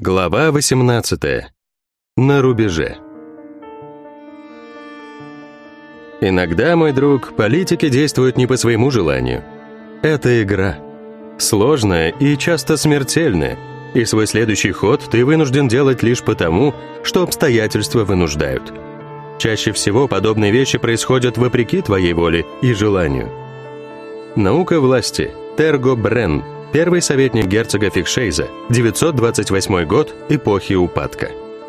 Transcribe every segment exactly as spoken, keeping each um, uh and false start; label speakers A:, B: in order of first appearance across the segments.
A: Глава восемнадцатая. На рубеже. Иногда, мой друг, политики действуют не по своему желанию. Это игра. Сложная и часто смертельная, и свой следующий ход ты вынужден делать лишь потому, что обстоятельства вынуждают. Чаще всего подобные вещи происходят вопреки твоей воле и желанию. Наука власти. Терго Бренн. Первый советник герцога Фикшейза, девятьсот двадцать восьмой год эпохи упадка.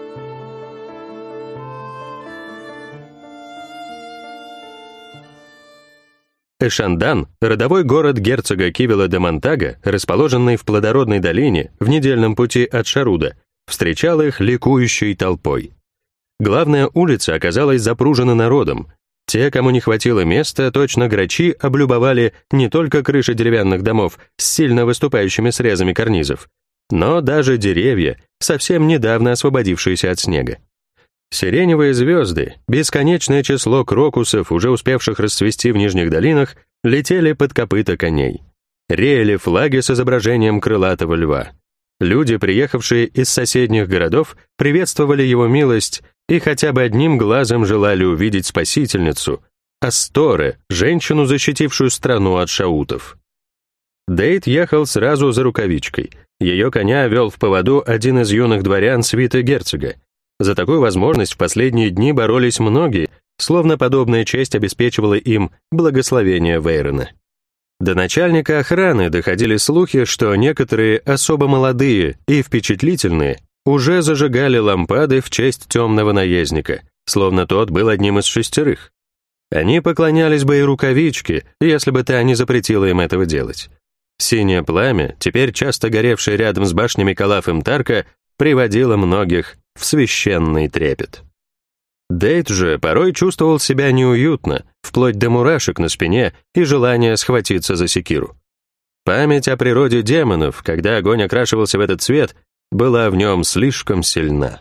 A: Эшандан, родовой город герцога Кивела де Монтага, расположенный в плодородной долине в недельном пути от Шаруда, встречал их ликующей толпой. Главная улица оказалась запружена народом. Те, кому не хватило места, точно грачи, облюбовали не только крыши деревянных домов с сильно выступающими срезами карнизов, но даже деревья, совсем недавно освободившиеся от снега. Сиреневые звезды, бесконечное число крокусов, уже успевших расцвести в нижних долинах, летели под копыта коней. Реяли флаги с изображением крылатого льва. Люди, приехавшие из соседних городов, приветствовали его милость и хотя бы одним глазом желали увидеть спасительницу, Асторе, женщину, защитившую страну от шаутов. Дейт ехал сразу за рукавичкой. Ее коня вел в поводу один из юных дворян свиты герцога. За такую возможность в последние дни боролись многие, словно подобная честь обеспечивала им благословение Вейрона. До начальника охраны доходили слухи, что некоторые особо молодые и впечатлительные уже зажигали лампады в честь темного наездника, словно тот был одним из шестерых. Они поклонялись бы и рукавичке, если бы та не запретила им этого делать. Синее пламя, теперь часто горевшее рядом с башнями Калаф и Мтарка, приводило многих в священный трепет. Дейт же порой чувствовал себя неуютно, вплоть до мурашек на спине и желания схватиться за секиру. Память о природе демонов, когда огонь окрашивался в этот цвет, была в нем слишком сильна.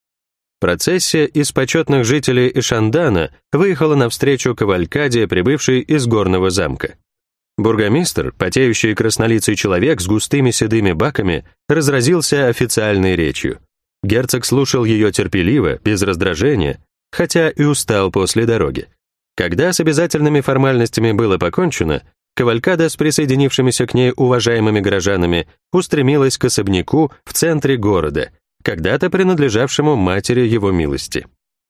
A: Процессия из почетных жителей Эшандана выехала навстречу кавалькаде, прибывшей из горного замка. Бургомистр, потеющий краснолицый человек с густыми седыми баками, разразился официальной речью. Герцог слушал ее терпеливо, без раздражения, хотя и устал после дороги. Когда с обязательными формальностями было покончено, кавалькада с присоединившимися к ней уважаемыми горожанами устремилась к особняку в центре города, когда-то принадлежавшему матери его милости.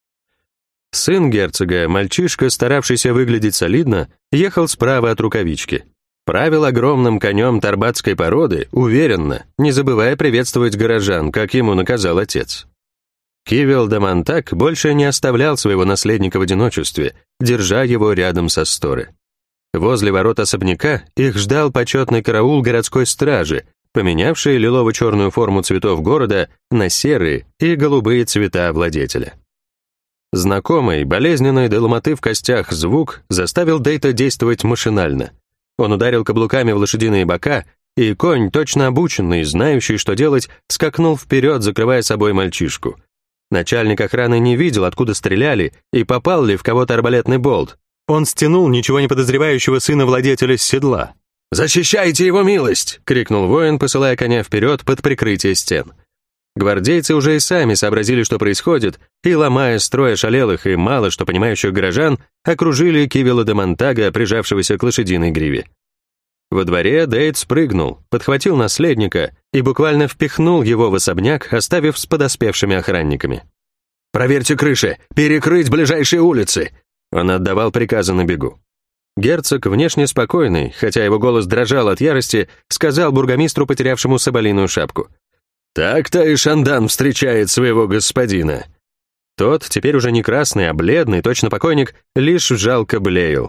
A: Сын герцога, мальчишка, старавшийся выглядеть солидно, ехал справа от рукавички. Правил огромным конем тарбатской породы, уверенно, не забывая приветствовать горожан, как ему наказал отец. Кивел де Монтаг больше не оставлял своего наследника в одиночестве, держа его рядом со Асторе. Возле ворот особняка их ждал почетный караул городской стражи, поменявший лилово-черную форму цветов города на серые и голубые цвета владетеля. Знакомый, болезненный до ломоты в костях звук заставил Дейта действовать машинально. Он ударил каблуками в лошадиные бока, и конь, точно обученный, знающий, что делать, скакнул вперед, закрывая собой мальчишку. Начальник охраны не видел, откуда стреляли, и попал ли в кого-то арбалетный болт. Он стянул ничего не подозревающего сына владетеля с седла. «Защищайте его милость!» — крикнул воин, посылая коня вперед под прикрытие стен. Гвардейцы уже и сами сообразили, что происходит, и, ломая строй ошалелых и мало что понимающих горожан, окружили Кивела де Монтага, прижавшегося к лошадиной гриве. Во дворе Дейт спрыгнул, подхватил наследника и буквально впихнул его в особняк, оставив с подоспевшими охранниками. «Проверьте крыши! Перекрыть ближайшие улицы!» Он отдавал приказы на бегу. Герцог, внешне спокойный, хотя его голос дрожал от ярости, сказал бургомистру, потерявшему соболиную шапку: «Так-то Эшандан встречает своего господина». Тот, теперь уже не красный, а бледный, точно покойник, лишь жалко блеял.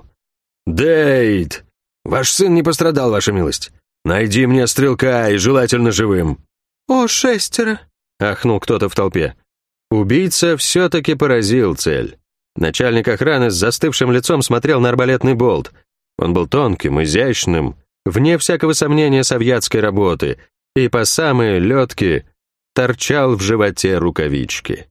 A: «Дейт! Ваш сын не пострадал, ваша милость. Найди мне стрелка, и желательно живым».
B: «О, шестеро!» —
A: ахнул кто-то в толпе. Убийца все-таки поразил цель. Начальник охраны с застывшим лицом смотрел на арбалетный болт. Он был тонким, изящным, вне всякого сомнения совьятской работы, и по самые летки торчал в животе рукавички.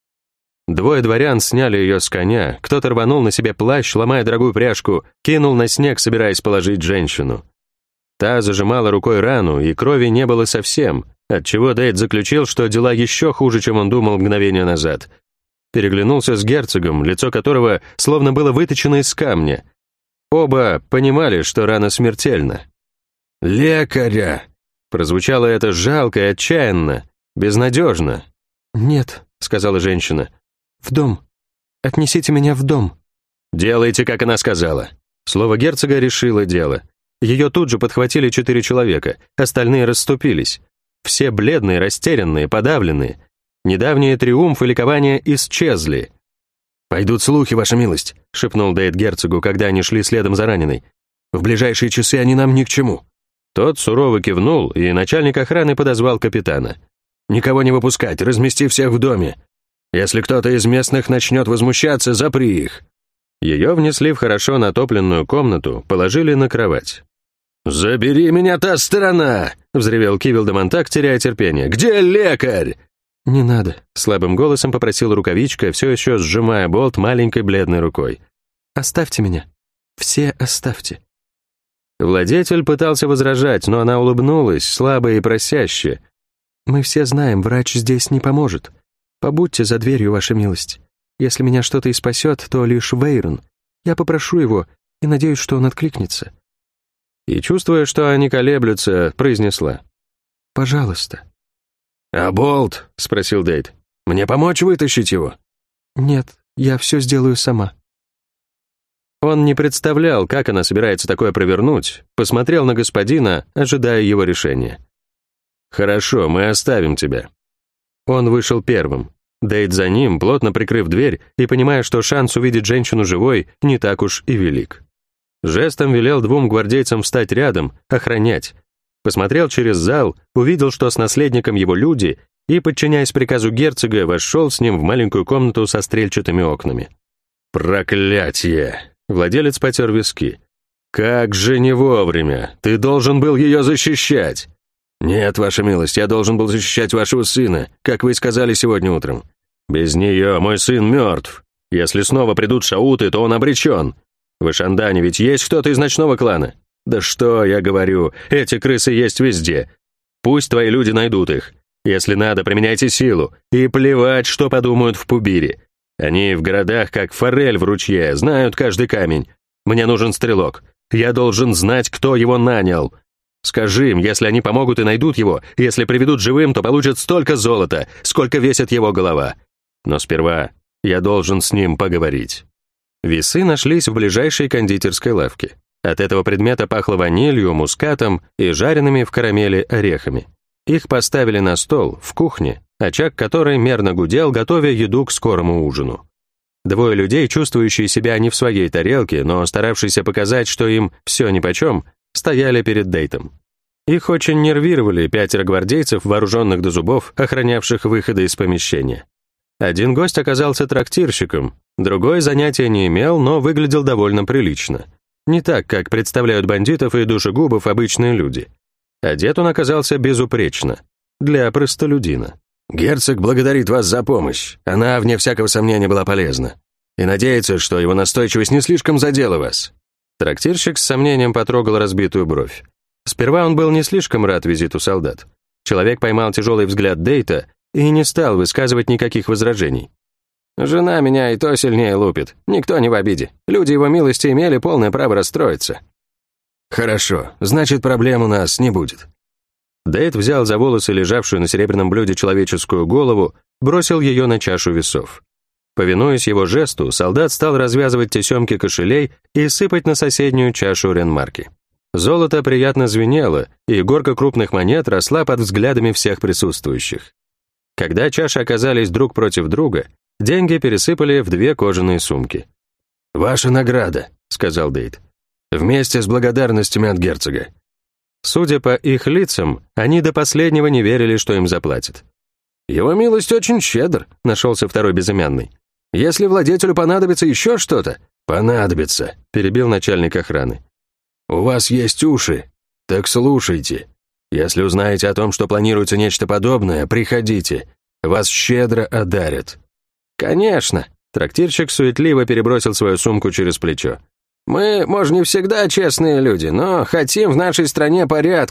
A: Двое дворян сняли ее с коня, кто-то рванул на себе плащ, ломая дорогую пряжку, кинул на снег, собираясь положить женщину. Та зажимала рукой рану, и крови не было совсем, отчего Дейт заключил, что дела еще хуже, чем он думал мгновение назад. Переглянулся с герцогом, лицо которого словно было выточено из камня. Оба понимали, что рана смертельна. «Лекаря!» Прозвучало это жалко и отчаянно, безнадежно.
B: «Нет», — сказала женщина, — «в дом. Отнесите меня в дом».
A: «Делайте, как она сказала». Слово герцога решило дело. Ее тут же подхватили четыре человека, остальные расступились. Все бледные, растерянные, подавленные. Недавние триумф и ликование исчезли. «Пойдут слухи, ваша милость», — шепнул Дейт герцогу, когда они шли следом за раненой. «В ближайшие часы они нам ни к чему». Тот сурово кивнул, и начальник охраны подозвал капитана. «Никого не выпускать, размести всех в доме. Если кто-то из местных начнет возмущаться, запри их». Ее внесли в хорошо натопленную комнату, положили на кровать. «Забери меня та сторона!» — взревел Кивил де Монтаг, теряя терпение. «Где лекарь?»
B: «Не надо»,
A: — слабым голосом попросил рукавичка, все еще сжимая болт маленькой бледной рукой.
B: «Оставьте меня. Все оставьте».
A: Владетель пытался возражать, но она улыбнулась, слабо и просяще.
B: «Мы все знаем, врач здесь не поможет. Побудьте за дверью, ваша милость. Если меня что-то и спасет, то лишь Вейрон. Я попрошу его и надеюсь, что он откликнется».
A: И, чувствуя, что они колеблются, произнесла:
B: «Пожалуйста».
A: «А болт?» — спросил Дейт. «Мне помочь вытащить его?»
B: «Нет, я все сделаю сама».
A: Он не представлял, как она собирается такое провернуть, посмотрел на господина, ожидая его решения. «Хорошо, мы оставим тебя». Он вышел первым. Дейт за ним, плотно прикрыв дверь и понимая, что шанс увидеть женщину живой не так уж и велик. Жестом велел двум гвардейцам встать рядом, охранять. Посмотрел через зал, увидел, что с наследником его люди, и, подчиняясь приказу герцога, вошел с ним в маленькую комнату со стрельчатыми окнами. «Проклятье!» — владелец потер виски. «Как же не вовремя! Ты должен был ее защищать!» «Нет, ваша милость, я должен был защищать вашего сына, как вы сказали сегодня утром. Без нее мой сын мертв. Если снова придут шауты, то он обречен. В Ишандане ведь есть кто-то из ночного клана? Да что я говорю, эти крысы есть везде. Пусть твои люди найдут их. Если надо, применяйте силу. И плевать, что подумают в Пубире. Они в городах, как форель в ручье, знают каждый камень. Мне нужен стрелок. Я должен знать, кто его нанял. Скажи им, если они помогут и найдут его, если приведут живым, то получат столько золота, сколько весит его голова. Но сперва я должен с ним поговорить». Весы нашлись в ближайшей кондитерской лавке. От этого предмета пахло ванилью, мускатом и жареными в карамели орехами. Их поставили на стол, в кухне, очаг которой мерно гудел, готовя еду к скорому ужину. Двое людей, чувствующие себя не в своей тарелке, но старавшиеся показать, что им все нипочем, стояли перед Дейтом. Их очень нервировали пятеро гвардейцев, вооруженных до зубов, охранявших выходы из помещения. Один гость оказался трактирщиком, другой занятия не имел, но выглядел довольно прилично. Не так, как представляют бандитов и душегубов обычные люди. Одет он оказался безупречно, для простолюдина. «Герцог благодарит вас за помощь, она, вне всякого сомнения, была полезна, и надеется, что его настойчивость не слишком задела вас». Трактирщик с сомнением потрогал разбитую бровь. Сперва он был не слишком рад визиту солдат. Человек поймал тяжелый взгляд Дейта и не стал высказывать никаких возражений. «Жена меня и то сильнее лупит. Никто не в обиде. Люди его милости имели полное право расстроиться». «Хорошо, значит, проблем у нас не будет». Дейт взял за волосы лежавшую на серебряном блюде человеческую голову, бросил ее на чашу весов. Повинуясь его жесту, солдат стал развязывать тесемки кошелей и сыпать на соседнюю чашу ренмарки. Золото приятно звенело, и горка крупных монет росла под взглядами всех присутствующих. Когда чаши оказались друг против друга, деньги пересыпали в две кожаные сумки. «Ваша награда», — сказал Дейт, — «вместе с благодарностями от герцога». Судя по их лицам, они до последнего не верили, что им заплатят. «Его милость очень щедр», — нашелся второй безымянный. «Если владетелю понадобится еще что-то...» «Понадобится», — перебил начальник охраны. «У вас есть уши, так слушайте. Если узнаете о том, что планируется нечто подобное, приходите. Вас щедро одарят». «Конечно», — трактирщик суетливо перебросил свою сумку через плечо. «Мы, может, не всегда честные люди, но хотим в нашей стране порядка.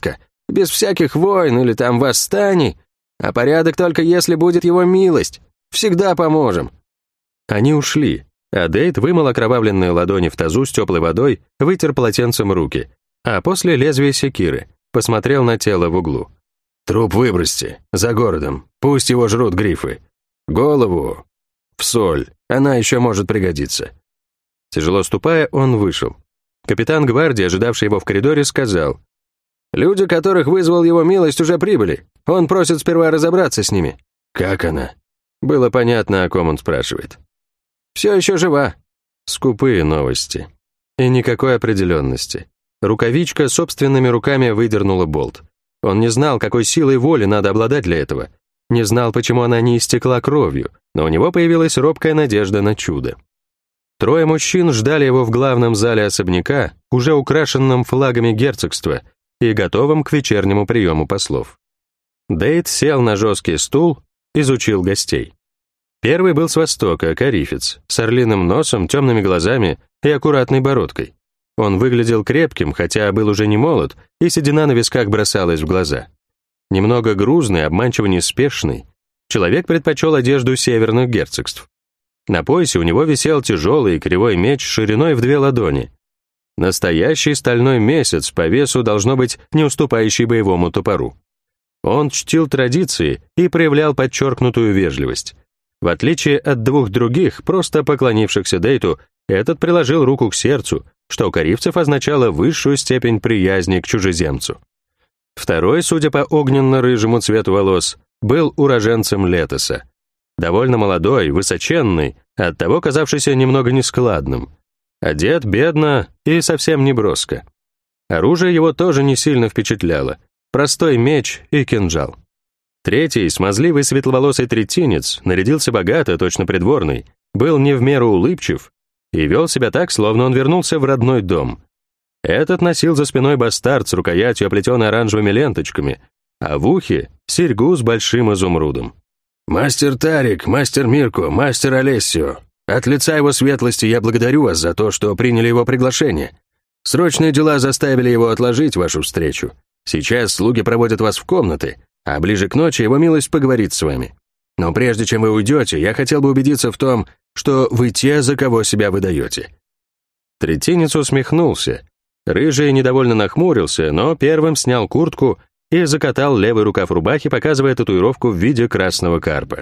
C: Без всяких войн или там восстаний. А порядок только если будет его милость. Всегда поможем».
A: Они ушли, а Дейт вымыл окровавленные ладони в тазу с теплой водой, вытер полотенцем руки, а после лезвия секиры посмотрел на тело в углу. «Труп выбросьте, за городом, пусть его жрут грифы. Голову в соль, она еще может пригодиться». Тяжело ступая, он вышел. Капитан гвардии, ожидавший его в коридоре, сказал:
C: «Люди, которых вызвал его милость, уже прибыли. Он просит сперва разобраться с ними».
A: «Как она?» Было понятно, о ком он спрашивает.
C: «Все еще жива».
A: Скупые новости. И никакой определенности. Рукавичка собственными руками выдернула болт. Он не знал, какой силой воли надо обладать для этого. Не знал, почему она не истекла кровью, но у него появилась робкая надежда на чудо. Трое мужчин ждали его в главном зале особняка, уже украшенном флагами герцогства и готовым к вечернему приему послов. Дейт сел на жесткий стул, изучил гостей. Первый был с востока, корифец, с орлиным носом, темными глазами и аккуратной бородкой. Он выглядел крепким, хотя был уже не молод, и седина на висках бросалась в глаза. Немного грузный, обманчиво неспешный, человек предпочел одежду северных герцогств. На поясе у него висел тяжелый кривой меч шириной в две ладони. Настоящий стальной месяц, по весу должно быть не уступающий боевому топору. Он чтил традиции и проявлял подчеркнутую вежливость. В отличие от двух других, просто поклонившихся Дейту, этот приложил руку к сердцу, что у корифцев означало высшую степень приязни к чужеземцу. Второй, судя по огненно-рыжему цвету волос, был уроженцем Летоса. Довольно молодой, высоченный, оттого казавшийся немного нескладным. Одет бедно и совсем не броско. Оружие его тоже не сильно впечатляло. Простой меч и кинжал. Третий, смазливый светловолосый третинец, нарядился богато, точно придворный, был не в меру улыбчив и вел себя так, словно он вернулся в родной дом. Этот носил за спиной бастард с рукоятью, оплетенной оранжевыми ленточками, а в ухе — серьгу с большим изумрудом. «Мастер Тарик, мастер Мирко, мастер Олесио, от лица его светлости я благодарю вас за то, что приняли его приглашение. Срочные дела заставили его отложить вашу встречу. Сейчас слуги проводят вас в комнаты, а ближе к ночи его милость поговорит с вами. Но прежде чем вы уйдете, я хотел бы убедиться в том, что вы те, за кого себя выдаете». Третинец усмехнулся. Рыжий недовольно нахмурился, но первым снял куртку и закатал левый рукав рубахи, показывая татуировку в виде красного карпа.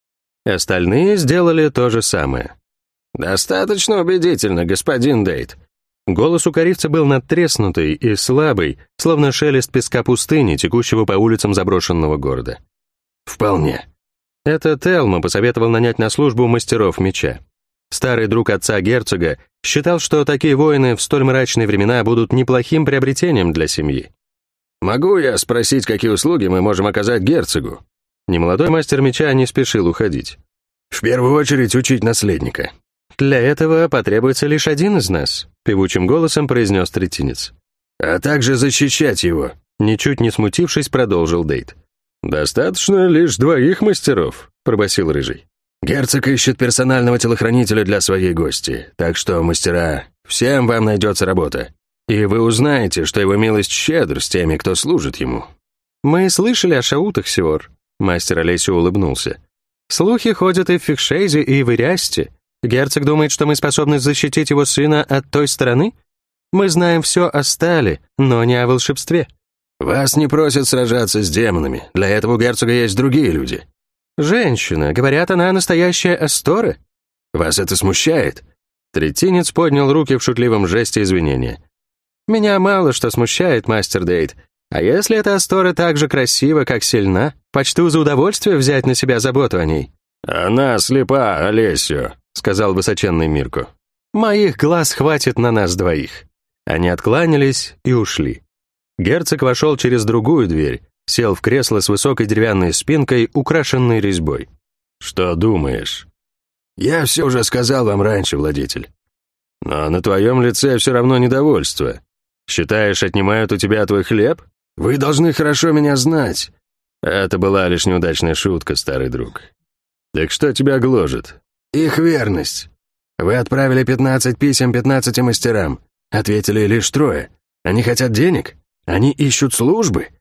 A: Остальные сделали то же самое.
C: «Достаточно убедительно, господин Дейт».
A: Голос у корифца был надтреснутый и слабый, словно шелест песка пустыни, текущего по улицам заброшенного города.
C: «Вполне».
A: Это Телмо посоветовал нанять на службу мастеров меча. Старый друг отца герцога считал, что такие воины в столь мрачные времена будут неплохим приобретением для семьи.
C: «Могу я спросить, какие услуги мы можем оказать герцогу?»
A: Немолодой мастер меча не спешил уходить.
C: «В первую очередь учить наследника».
A: «Для этого потребуется лишь один из нас», — певучим голосом произнес третинец.
C: «А также защищать его»,
A: — ничуть не смутившись, продолжил Дейт.
C: «Достаточно лишь двоих мастеров», —
A: пробасил Рыжий.
C: «Герцог ищет персонального телохранителя для своей гости, так что, мастера, всем вам найдется работа. И вы узнаете, что его милость щедр с теми, кто служит ему».
A: «Мы слышали о шаутах, Сиор», — мастер Олесио улыбнулся. «Слухи ходят и в Фикшейзе, и в Ириасте. Герцог думает, что мы способны защитить его сына от той стороны? Мы знаем все о стали, но не о волшебстве».
C: «Вас не просят сражаться с демонами. Для этого у герцога есть другие люди».
A: «Женщина. Говорят, она настоящая Астора».
C: «Вас это смущает?»
A: Третинец поднял руки в шутливом жесте извинения.
B: Меня мало что смущает, мастер Дейт. А если эта Астора так же красива, как сильна, почту за удовольствие взять на себя заботу о ней».
C: «Она слепа, Олесио», — сказал высоченный Мирко.
B: «Моих глаз хватит на нас двоих».
A: Они откланялись и ушли. Герцог вошел через другую дверь, сел в кресло с высокой деревянной спинкой, украшенной резьбой. «Что думаешь?»
C: «Я все уже сказал вам раньше, владетель».
A: «Но на твоем лице все равно недовольство. Считаешь, отнимают у тебя твой хлеб?»
C: «Вы должны хорошо меня знать».
A: «Это была лишь неудачная шутка, старый друг». «Так что тебя гложет?»
C: «Их верность. Вы отправили пятнадцать писем пятнадцати мастерам. Ответили лишь трое. Они хотят денег? Они ищут службы?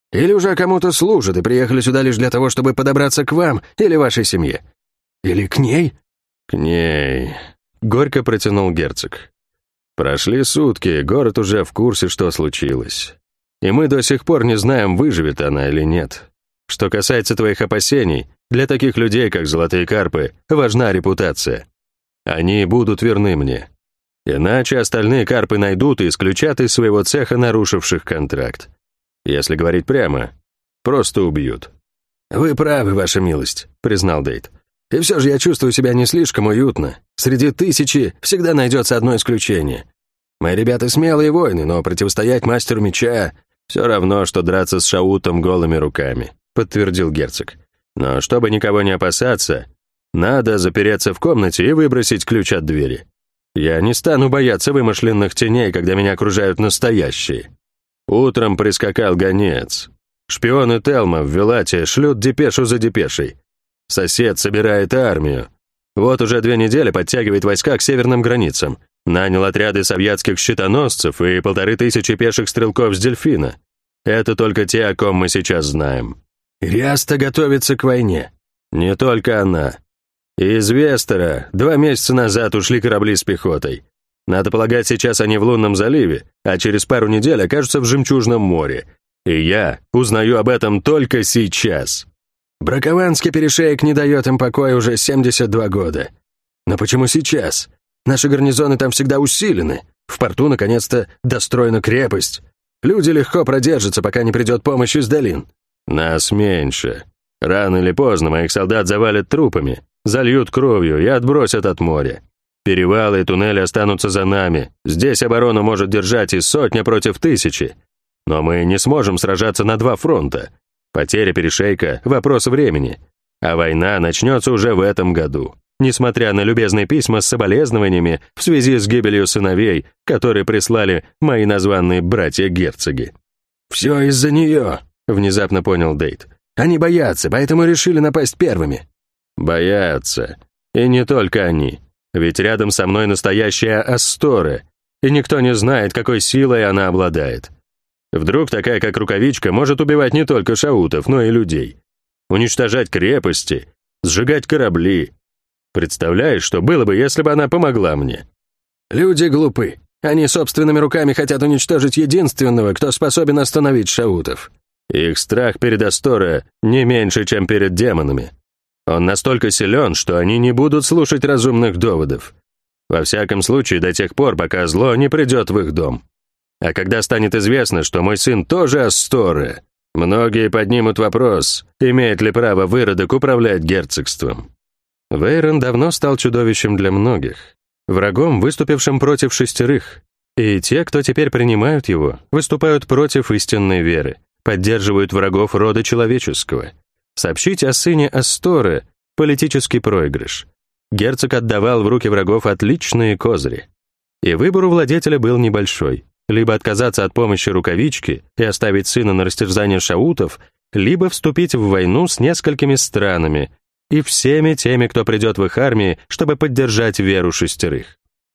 C: Или уже кому-то служат и приехали сюда лишь для того, чтобы подобраться к вам или вашей семье? Или к ней?»
A: «К ней», — горько протянул герцог. «Прошли сутки, город уже в курсе, что случилось. И мы до сих пор не знаем, выживет она или нет. Что касается твоих опасений, для таких людей, как Золотые Карпы, важна репутация. Они будут верны мне. Иначе остальные карпы найдут и исключат из своего цеха нарушивших контракт. Если говорить прямо, просто убьют».
C: «Вы правы, ваша милость», — признал Дейт. «И все же я чувствую себя не слишком уютно. Среди тысячи всегда найдется одно исключение. Мои ребята смелые воины, но противостоять мастеру меча
A: все равно, что драться с Шаутом голыми руками», — подтвердил герцог. «Но чтобы никого не опасаться, надо запереться в комнате и выбросить ключ от двери. Я не стану бояться вымышленных теней, когда меня окружают настоящие. Утром прискакал гонец. Шпионы Телма в Вилате шлют депешу за депешей. Сосед собирает армию. Вот уже две недели подтягивает войска к северным границам. Нанял отряды совьятских щитоносцев и полторы тысячи пеших стрелков с Дельфина. Это только те, о ком мы сейчас знаем.
C: Риаста готовится к войне.
A: Не только она. Из Вестера два месяца назад ушли корабли с пехотой. Надо полагать, сейчас они в Лунном заливе, а через пару недель окажутся в Жемчужном море. И я узнаю об этом только сейчас.
C: Бракованский перешеек не дает им покоя уже семьдесят два года. Но почему сейчас? Наши гарнизоны там всегда усилены. В порту, наконец-то, достроена крепость. Люди легко продержатся, пока не придет помощь из долин.
A: Нас меньше. Рано или поздно моих солдат завалят трупами, зальют кровью и отбросят от моря. Перевалы и туннели останутся за нами. Здесь оборону может держать и сотня против тысячи. Но мы не сможем сражаться на два фронта. Потеря перешейка — вопрос времени. А война начнется уже в этом году. Несмотря на любезные письма с соболезнованиями в связи с гибелью сыновей, которые прислали мои названные братья-герцоги.
C: «Все из-за нее», — внезапно понял Дейт. «Они боятся, поэтому решили напасть первыми».
A: «Боятся. И не только они. Ведь рядом со мной настоящая Астора, и никто не знает, какой силой она обладает. Вдруг такая, как Рукавичка, может убивать не только шаутов, но и людей. Уничтожать крепости, сжигать корабли. Представляешь, что было бы, если бы она помогла мне?»
C: «Люди глупы. Они собственными руками хотят уничтожить единственного, кто способен остановить шаутов».
A: «Их страх перед Астора не меньше, чем перед демонами. Он настолько силен, что они не будут слушать разумных доводов. Во всяком случае, до тех пор, пока зло не придет в их дом. А когда станет известно, что мой сын тоже Астора, многие поднимут вопрос, имеет ли право выродок управлять герцогством». Вейрон давно стал чудовищем для многих, врагом, выступившим против шестерых, и те, кто теперь принимают его, выступают против истинной веры, поддерживают врагов рода человеческого. Сообщить о сыне Асторы — политический проигрыш. Герцог отдавал в руки врагов отличные козыри. И выбор у владетеля был небольшой. Либо отказаться от помощи Рукавички и оставить сына на растерзание шаутов, либо вступить в войну с несколькими странами и всеми теми, кто придет в их армии, чтобы поддержать веру шестерых.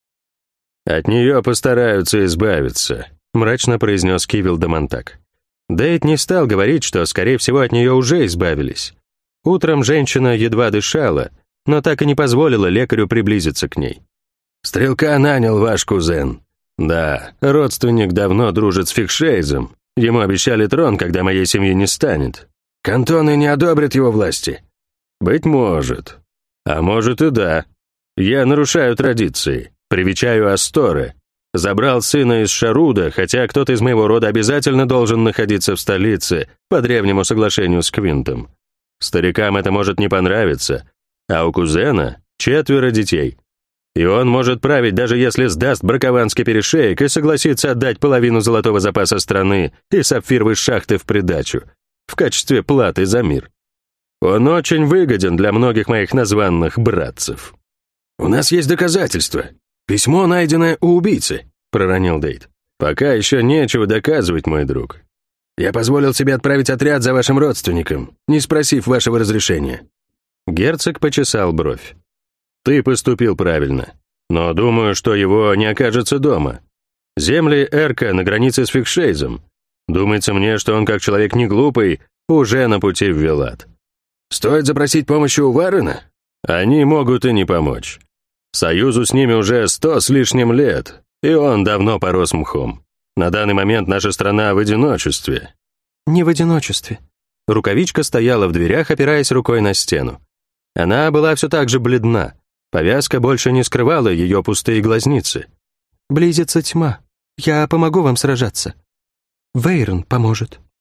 A: «От нее постараются избавиться», — мрачно произнес Кивил де Монтаг. Дейт не стал говорить, что, скорее всего, от нее уже избавились. Утром женщина едва дышала, но так и не позволила лекарю приблизиться к ней.
C: «Стрелка нанял ваш кузен».
A: «Да, родственник давно дружит с Фикшейзом. Ему обещали трон, когда моей семьи не станет».
C: «Кантоны не одобрят его власти».
A: «Быть может. А может и да. Я нарушаю традиции, привечаю Асторы. Забрал сына из Шаруда, хотя кто-то из моего рода обязательно должен находиться в столице по древнему соглашению с Квинтом. Старикам это может не понравиться, а у кузена четверо детей. И он может править, даже если сдаст бракованский перешеек и согласится отдать половину золотого запаса страны и сапфировой шахты в придачу, в качестве платы за мир. Он очень выгоден для многих моих названных братцев».
C: «У нас есть доказательства. Письмо, найденное у убийцы», — проронил Дейт.
A: «Пока еще нечего доказывать, мой друг».
C: «Я позволил себе отправить отряд за вашим родственником, не спросив вашего разрешения».
A: Герцог почесал бровь. «Ты поступил правильно, но думаю, что его не окажется дома. Земли Эрка на границе с Фикшейзом. Думается мне, что он, как человек не глупый, уже на пути в Вилат.
C: Стоит запросить помощи у Варена?
A: Они могут и не помочь. Союзу с ними уже сто с лишним лет, и он давно порос мхом. На данный момент наша страна в одиночестве».
B: «Не в одиночестве».
A: Рукавичка стояла в дверях, опираясь рукой на стену. Она была все так же бледна. Повязка больше не скрывала ее пустые глазницы.
B: «Близится тьма. Я помогу вам сражаться. Вейрон поможет».